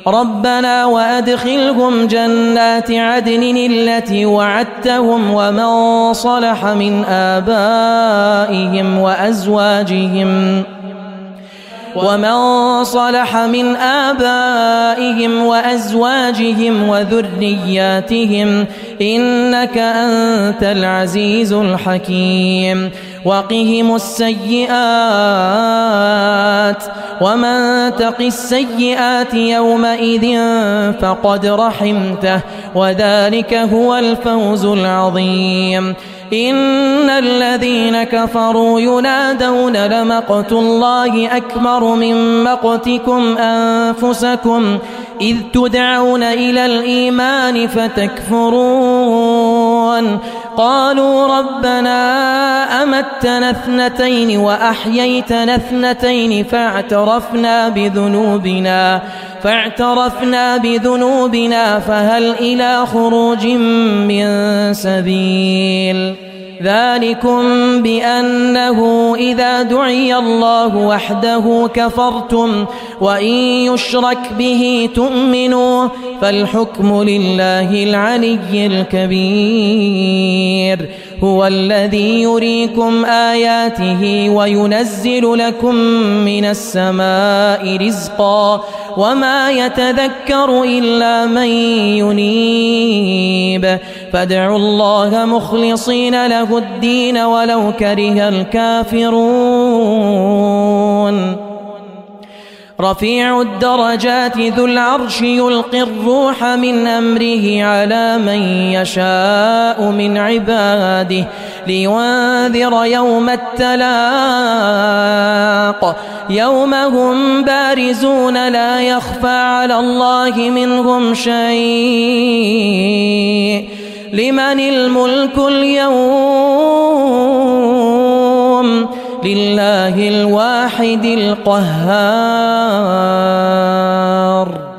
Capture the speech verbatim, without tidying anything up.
ربنا وأدخلهم جنات عدن التي وعدتهم ومن صلح من آبائهم وأزواجهم ومن صلح من آبائهم وأزواجهم وذرياتهم إنك أنت العزيز الحكيم وقهم السيئات ومن تق السيئات يومئذ فقد رحمته وذلك هو الفوز العظيم إن الذين كفروا ينادون لمقت الله أكبر من مقتكم أنفسكم إذ تدعون إلى الإيمان فتكفرون قالوا ربنا أمتنا اثنتين وأحييتنا اثنتين فاعترفنا بذنوبنا فاعترفنا بذنوبنا فهل إلى خروج من سبيل ذلكم بأنه إذا دعي الله وحده كفرتم وإن يشرك به تؤمنوا فالحكم لله العلي الكبير هو الذي يريكم آياته وينزل لكم من السماء رزقا وما يتذكر إلا من ينيب فادعوا الله مخلصين له الدين ولو كره الكافرون رفيع الدرجات ذو العرش يلقي الروح من أمره على من يشاء من عباده لينذر يوم التلاق يوم هم بارزون لا يخفى على الله منهم شيء لمن الملك اليوم لله الواحد القهار.